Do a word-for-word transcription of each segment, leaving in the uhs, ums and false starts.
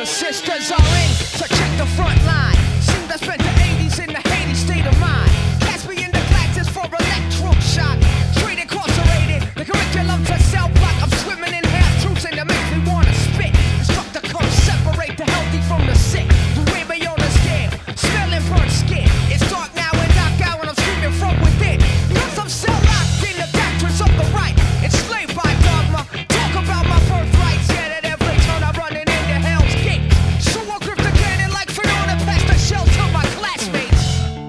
The sisters are in, so check the front line. Seemed I spent the eighties in the Haiti state of mind. Cast me into classes for electro shock. Straight incarcerated, the curriculum to cell block. I'm swimming in half truths and it makes me wanna spit. Instructor come separate the healthy from the sick. You wear me on the scale, smelling burnt skin. It's dark now and knock out and I'm screaming from within. Cause I'm cell locked in the doctrines of the right. Enslaved by dogma, talk about my birthrights. Yeah, at every turn I'm running into hell's gate. So I grip the cannon like Fiona, pass the shell to my classmates.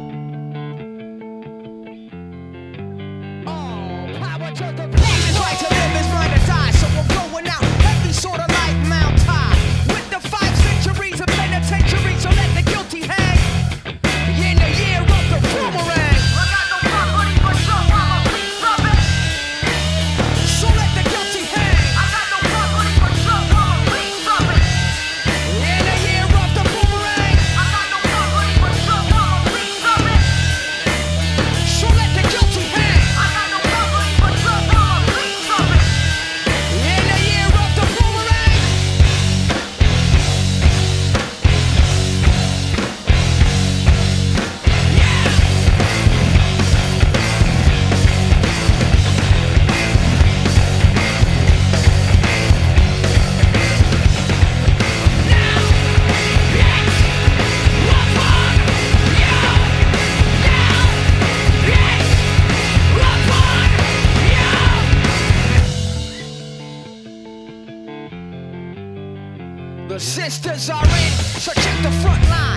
Oh, power to the people. His right to live is mine to die. So I'm going out heavy, sort of like Mount High. With the five centuries of penitentiary, so let the guilty hang. In the year of the boomerang. I got no property but some, I'm a piece of it. So let the guilty hang. I got no property but some, I'm a piece of it. In the year of the boomerang. I got no property but some, I'm a piece of it. So let the guilty hang. I got no property but some, I'm a piece of it. In the year of the boomerang. The sisters are in, so check the front line.